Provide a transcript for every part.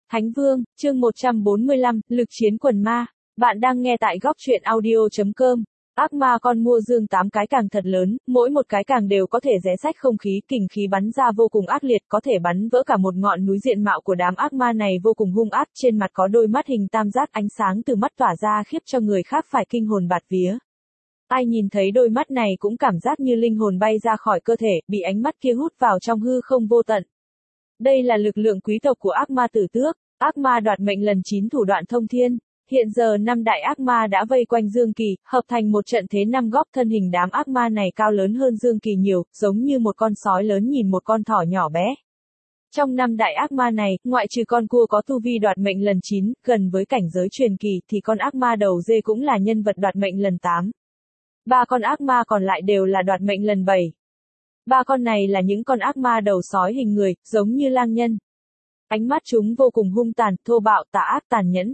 Thánh Vương, chương 145, lực chiến quần ma. Bạn đang nghe tại góc truyện audio.com. Ác ma con mua dương 8 cái càng thật lớn, mỗi một cái càng đều có thể rẽ rách không khí, kình khí bắn ra vô cùng ác liệt, có thể bắn vỡ cả một ngọn núi. Diện mạo của đám ác ma này vô cùng hung ác, trên mặt có đôi mắt hình tam giác, ánh sáng từ mắt tỏa ra khiếp cho người khác phải kinh hồn bạt vía. Ai nhìn thấy đôi mắt này cũng cảm giác như linh hồn bay ra khỏi cơ thể, bị ánh mắt kia hút vào trong hư không vô tận. Đây là lực lượng quý tộc của ác ma tử tước, ác ma đoạt mệnh lần 9 thủ đoạn thông thiên. Hiện giờ 5 đại ác ma đã vây quanh Dương Kỳ, hợp thành một trận thế 5 góc. Thân hình đám ác ma này cao lớn hơn Dương Kỳ nhiều, giống như một con sói lớn nhìn một con thỏ nhỏ bé. Trong 5 đại ác ma này, ngoại trừ con cua có tu vi đoạt mệnh lần 9, gần với cảnh giới truyền kỳ, thì con ác ma đầu dê cũng là nhân vật đoạt mệnh lần 8. 3 con ác ma còn lại đều là đoạt mệnh lần 7. 3 con này là những con ác ma đầu sói hình người, giống như lang nhân. Ánh mắt chúng vô cùng hung tàn, thô bạo, tà ác, tàn nhẫn.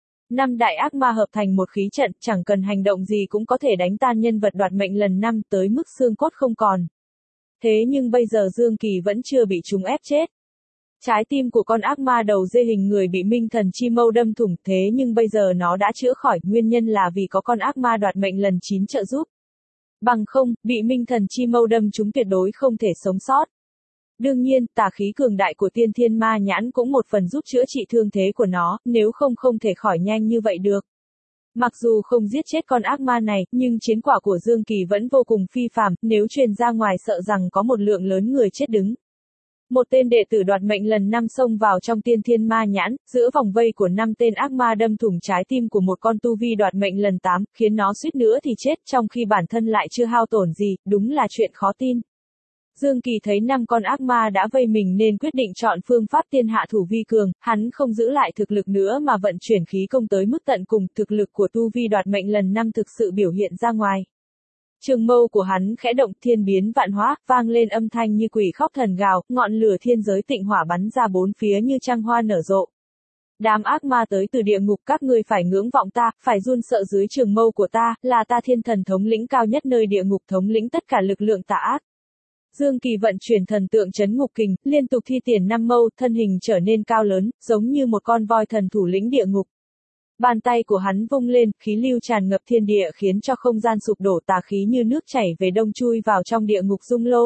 5 đại ác ma hợp thành một khí trận, chẳng cần hành động gì cũng có thể đánh tan nhân vật đoạt mệnh lần 5 tới mức xương cốt không còn. Thế nhưng bây giờ Dương Kỳ vẫn chưa bị chúng ép chết. Trái tim của con ác ma đầu dê hình người bị Minh Thần Chi Mâu đâm thủng, thế nhưng bây giờ nó đã chữa khỏi, nguyên nhân là vì có con ác ma đoạt mệnh lần 9 trợ giúp. Bằng không, bị Minh Thần Chi Mâu đâm chúng tuyệt đối không thể sống sót. Đương nhiên, tà khí cường đại của Tiên Thiên Ma Nhãn cũng một phần giúp chữa trị thương thế của nó, nếu không không thể khỏi nhanh như vậy được. Mặc dù không giết chết con ác ma này, nhưng chiến quả của Dương Kỳ vẫn vô cùng phi phàm, nếu truyền ra ngoài sợ rằng có một lượng lớn người chết đứng. Một tên đệ tử đoạt mệnh lần 5 xông vào trong Tiên Thiên Ma Nhãn, giữa vòng vây của 5 tên ác ma đâm thủng trái tim của một con tu vi đoạt mệnh lần 8, khiến nó suýt nữa thì chết, trong khi bản thân lại chưa hao tổn gì, đúng là chuyện khó tin. Dương Kỳ thấy 5 con ác ma đã vây mình nên quyết định chọn phương pháp tiên hạ thủ vi cường, hắn không giữ lại thực lực nữa mà vận chuyển khí công tới mức tận cùng, thực lực của tu vi đoạt mệnh lần 5 thực sự biểu hiện ra ngoài. Trường mâu của hắn khẽ động, thiên biến vạn hóa, vang lên âm thanh như quỷ khóc thần gào, ngọn lửa thiên giới tịnh hỏa bắn ra bốn phía như trăng hoa nở rộ. Đám ác ma tới từ địa ngục, các ngươi phải ngưỡng vọng ta, phải run sợ dưới trường mâu của ta, là ta thiên thần thống lĩnh cao nhất nơi địa ngục, thống lĩnh tất cả lực lượng tà ác. Dương Kỳ vận chuyển thần tượng trấn ngục kình, liên tục thi triển 5 mâu, thân hình trở nên cao lớn, giống như một con voi thần thủ lĩnh địa ngục. Bàn tay của hắn vung lên, khí lưu tràn ngập thiên địa khiến cho không gian sụp đổ, tà khí như nước chảy về đông chui vào trong địa ngục dung lô.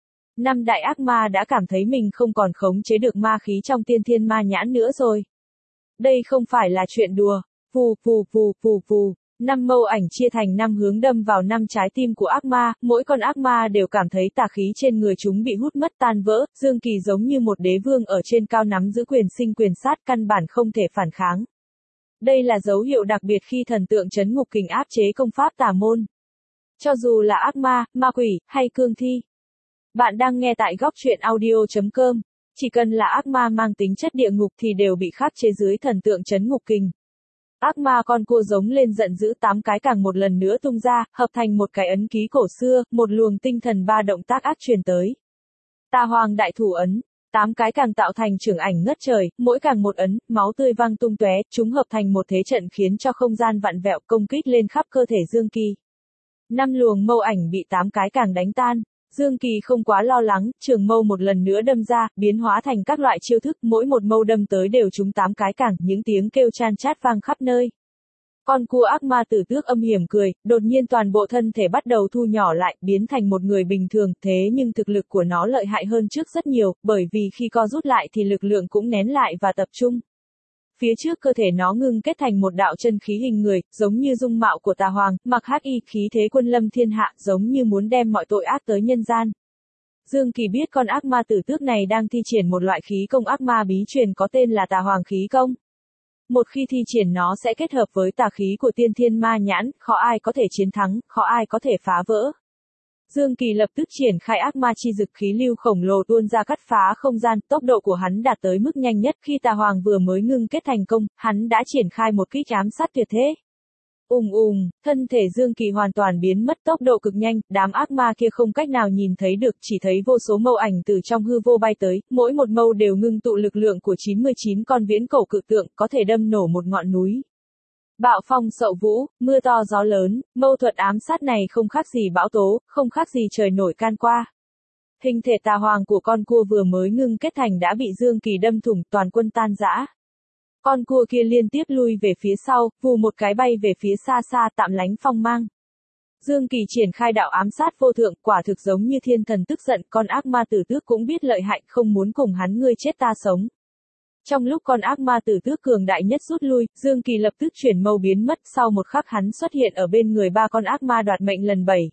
5 đại ác ma đã cảm thấy mình không còn khống chế được ma khí trong Tiên Thiên Ma Nhãn nữa rồi. Đây không phải là chuyện đùa. Vù vù vù vù vù. 5 mâu ảnh chia thành 5 hướng đâm vào 5 trái tim của ác ma, mỗi con ác ma đều cảm thấy tà khí trên người chúng bị hút mất tan vỡ, Dương Kỳ giống như một đế vương ở trên cao nắm giữ quyền sinh quyền sát, căn bản không thể phản kháng. Đây là dấu hiệu đặc biệt khi thần tượng trấn ngục kình áp chế công pháp tà môn. Cho dù là ác ma, ma quỷ, hay cương thi. Bạn đang nghe tại góc truyện audio.com. Chỉ cần là ác ma mang tính chất địa ngục thì đều bị khắc chế dưới thần tượng trấn ngục kình. Ác ma con cua giống lên giận dữ, 8 cái càng một lần nữa tung ra, hợp thành một cái ấn ký cổ xưa, một luồng tinh thần ba động tác ác truyền tới. Tà Hoàng đại thủ ấn. 8 cái càng tạo thành trưởng ảnh ngất trời, mỗi càng một ấn, máu tươi văng tung tóe, chúng hợp thành một thế trận khiến cho không gian vặn vẹo, công kích lên khắp cơ thể Dương Kỳ. 5 luồng mâu ảnh bị 8 cái càng đánh tan. Dương Kỳ không quá lo lắng, trường mâu một lần nữa đâm ra, biến hóa thành các loại chiêu thức, mỗi một mâu đâm tới đều trúng 8 cái càng, những tiếng kêu chan chát vang khắp nơi. Con cua ác ma tử tước âm hiểm cười, đột nhiên toàn bộ thân thể bắt đầu thu nhỏ lại, biến thành một người bình thường, thế nhưng thực lực của nó lợi hại hơn trước rất nhiều, bởi vì khi co rút lại thì lực lượng cũng nén lại và tập trung. Phía trước cơ thể nó ngưng kết thành một đạo chân khí hình người, giống như dung mạo của Tà Hoàng, mặc hắc y, khí thế quân lâm thiên hạ, giống như muốn đem mọi tội ác tới nhân gian. Dương Kỳ biết con ác ma tử tước này đang thi triển một loại khí công ác ma bí truyền có tên là Tà Hoàng khí công. Một khi thi triển nó sẽ kết hợp với tà khí của Tiên Thiên Ma Nhãn, khó ai có thể chiến thắng, khó ai có thể phá vỡ. Dương Kỳ lập tức triển khai ác ma chi dực, khí lưu khổng lồ tuôn ra cắt phá không gian, tốc độ của hắn đạt tới mức nhanh nhất. Khi Tà Hoàng vừa mới ngưng kết thành công, hắn đã triển khai một kích ám sát tuyệt thế. Thân thể Dương Kỳ hoàn toàn biến mất, tốc độ cực nhanh, đám ác ma kia không cách nào nhìn thấy được, chỉ thấy vô số mâu ảnh từ trong hư vô bay tới, mỗi một mâu đều ngưng tụ lực lượng của 99 con viễn cổ cự tượng, có thể đâm nổ một ngọn núi. Bạo phong sậu vũ, mưa to gió lớn, mâu thuật ám sát này không khác gì bão tố, không khác gì trời nổi can qua. Hình thể Tà Hoàng của con cua vừa mới ngưng kết thành đã bị Dương Kỳ đâm thủng, toàn quân tan rã. Con cua kia liên tiếp lui về phía sau, vù một cái bay về phía xa xa tạm lánh phong mang. Dương Kỳ triển khai đạo ám sát vô thượng, quả thực giống như thiên thần tức giận, con ác ma tử tước cũng biết lợi hại, không muốn cùng hắn ngươi chết ta sống. Trong lúc con ác ma tử tước cường đại nhất rút lui, Dương Kỳ lập tức chuyển mâu biến mất, sau một khắc hắn xuất hiện ở bên người ba con ác ma đoạt mệnh lần 7.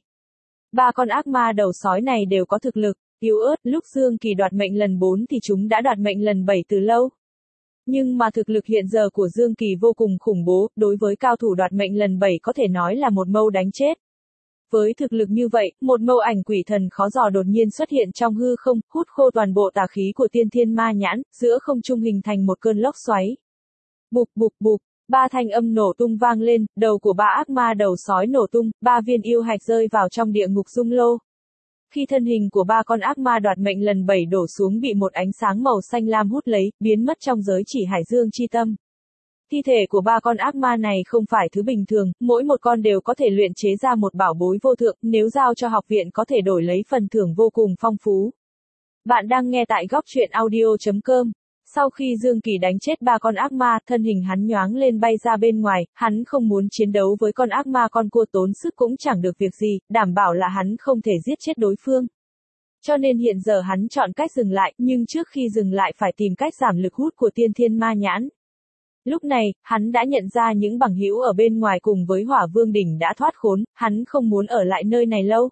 Ba con ác ma đầu sói này đều có thực lực yếu ớt, lúc Dương Kỳ đoạt mệnh lần 4 thì chúng đã đoạt mệnh lần 7 từ lâu. Nhưng mà thực lực hiện giờ của Dương Kỳ vô cùng khủng bố, đối với cao thủ đoạt mệnh lần 7 có thể nói là một mâu đánh chết. Với thực lực như vậy, một mâu ảnh quỷ thần khó dò đột nhiên xuất hiện trong hư không, hút khô toàn bộ tà khí của tiên thiên ma nhãn, giữa không trung hình thành một cơn lốc xoáy. Bụp bụp bụp, ba thanh âm nổ tung vang lên, đầu của ba ác ma đầu sói nổ tung, ba viên yêu hạch rơi vào trong địa ngục dung lô. Khi thân hình của ba con ác ma đoạt mệnh lần 7 đổ xuống bị một ánh sáng màu xanh lam hút lấy, biến mất trong giới chỉ hải dương chi tâm. Thi thể của ba con ác ma này không phải thứ bình thường, mỗi một con đều có thể luyện chế ra một bảo bối vô thượng, nếu giao cho học viện có thể đổi lấy phần thưởng vô cùng phong phú. Bạn đang nghe tại góc truyện audio.com. Sau khi Dương Kỳ đánh chết ba con ác ma, thân hình hắn nhoáng lên bay ra bên ngoài, hắn không muốn chiến đấu với con ác ma con cua, tốn sức cũng chẳng được việc gì, đảm bảo là hắn không thể giết chết đối phương. Cho nên hiện giờ hắn chọn cách dừng lại, nhưng trước khi dừng lại phải tìm cách giảm lực hút của tiên thiên ma nhãn. Lúc này, hắn đã nhận ra những bằng hữu ở bên ngoài cùng với Hỏa Vương đỉnh đã thoát khốn, hắn không muốn ở lại nơi này lâu.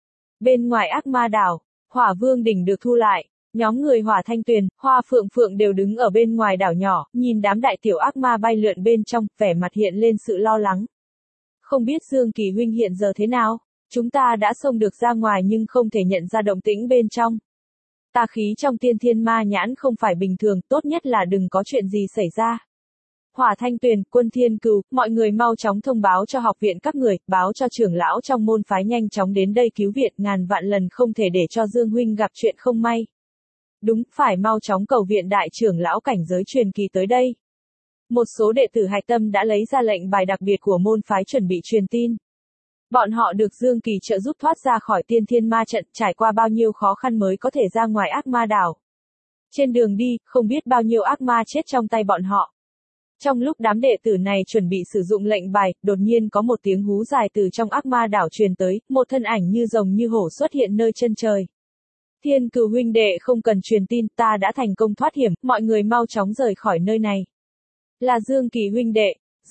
Bên ngoài ác ma đảo, Hỏa Vương đỉnh được thu lại. Nhóm người Hỏa Thanh Tuyền, Hoa Phượng Phượng đều đứng ở bên ngoài đảo nhỏ, nhìn đám đại tiểu ác ma bay lượn bên trong, vẻ mặt hiện lên sự lo lắng. Không biết Dương Kỳ huynh hiện giờ thế nào? Chúng ta đã xông được ra ngoài nhưng không thể nhận ra động tĩnh bên trong. Tà khí trong tiên thiên ma nhãn không phải bình thường, tốt nhất là đừng có chuyện gì xảy ra. Hỏa Thanh Tuyền, Quân Thiên Cừu, mọi người mau chóng thông báo cho học viện các người, báo cho trưởng lão trong môn phái nhanh chóng đến đây cứu viện, ngàn vạn lần không thể để cho Dương huynh gặp chuyện không may. Đúng, phải mau chóng cầu viện đại trưởng lão cảnh giới truyền kỳ tới đây. Một số đệ tử hạch tâm đã lấy ra lệnh bài đặc biệt của môn phái chuẩn bị truyền tin. Bọn họ được Dương Kỳ trợ giúp thoát ra khỏi tiên thiên ma trận, trải qua bao nhiêu khó khăn mới có thể ra ngoài ác ma đảo. Trên đường đi, không biết bao nhiêu ác ma chết trong tay bọn họ. Trong lúc đám đệ tử này chuẩn bị sử dụng lệnh bài, đột nhiên có một tiếng hú dài từ trong ác ma đảo truyền tới, một thân ảnh như rồng như hổ xuất hiện nơi chân trời. Thiên Cừu huynh đệ không cần truyền tin, ta đã thành công thoát hiểm, mọi người mau chóng rời khỏi nơi này. Là Dương Kỳ huynh đệ,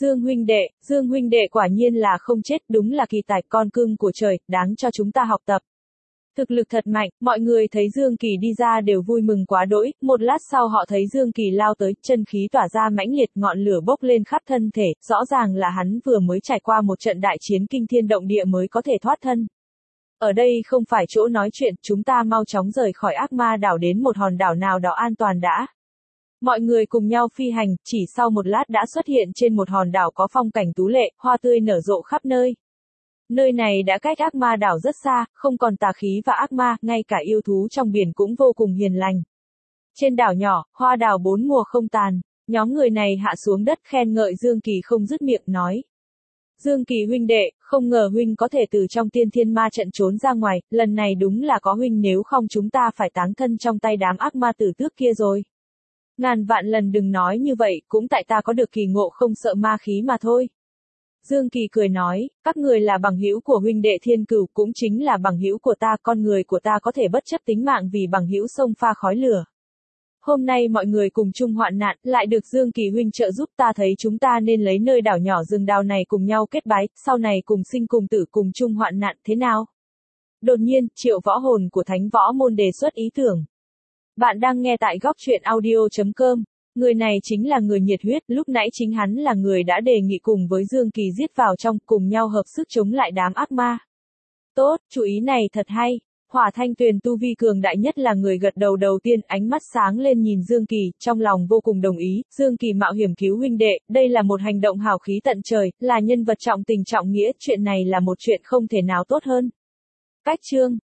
Dương huynh đệ quả nhiên là không chết, đúng là kỳ tài, con cưng của trời, đáng cho chúng ta học tập. Thực lực thật mạnh, mọi người thấy Dương Kỳ đi ra đều vui mừng quá đỗi, một lát sau họ thấy Dương Kỳ lao tới, chân khí tỏa ra mãnh liệt, ngọn lửa bốc lên khắp thân thể, rõ ràng là hắn vừa mới trải qua một trận đại chiến kinh thiên động địa mới có thể thoát thân. Ở đây không phải chỗ nói chuyện, chúng ta mau chóng rời khỏi ác ma đảo đến một hòn đảo nào đó an toàn đã. Mọi người cùng nhau phi hành, chỉ sau một lát đã xuất hiện trên một hòn đảo có phong cảnh tú lệ, hoa tươi nở rộ khắp nơi. Nơi này đã cách ác ma đảo rất xa, không còn tà khí và ác ma, ngay cả yêu thú trong biển cũng vô cùng hiền lành. Trên đảo nhỏ, hoa đào bốn mùa không tàn, nhóm người này hạ xuống đất khen ngợi Dương Kỳ không dứt miệng nói. Dương Kỳ huynh đệ, không ngờ huynh có thể từ trong tiên thiên ma trận trốn ra ngoài, lần này đúng là có huynh, nếu không chúng ta phải táng thân trong tay đám ác ma tử tước kia rồi. Ngàn vạn lần đừng nói như vậy, cũng tại ta có được kỳ ngộ không sợ ma khí mà thôi. Dương Kỳ cười nói, các người là bằng hữu của huynh đệ Thiên Cừu, cũng chính là bằng hữu của ta, con người của ta có thể bất chấp tính mạng vì bằng hữu xông pha khói lửa. Hôm nay mọi người cùng chung hoạn nạn, lại được Dương Kỳ huynh trợ giúp, ta thấy chúng ta nên lấy nơi đảo nhỏ rừng đào này cùng nhau kết bái, sau này cùng sinh cùng tử cùng chung hoạn nạn, thế nào? Đột nhiên, Triệu Võ Hồn của Thánh Võ Môn đề xuất ý tưởng. Bạn đang nghe tại góc truyện audio.com. Người này chính là người nhiệt huyết, lúc nãy chính hắn là người đã đề nghị cùng với Dương Kỳ giết vào trong, cùng nhau hợp sức chống lại đám ác ma. Tốt, chủ ý này thật hay. Hỏa Thanh Tuyền tu vi cường đại nhất là người gật đầu đầu tiên, ánh mắt sáng lên nhìn Dương Kỳ, trong lòng vô cùng đồng ý, Dương Kỳ mạo hiểm cứu huynh đệ, đây là một hành động hào khí tận trời, là nhân vật trọng tình trọng nghĩa, chuyện này là một chuyện không thể nào tốt hơn. Cách chương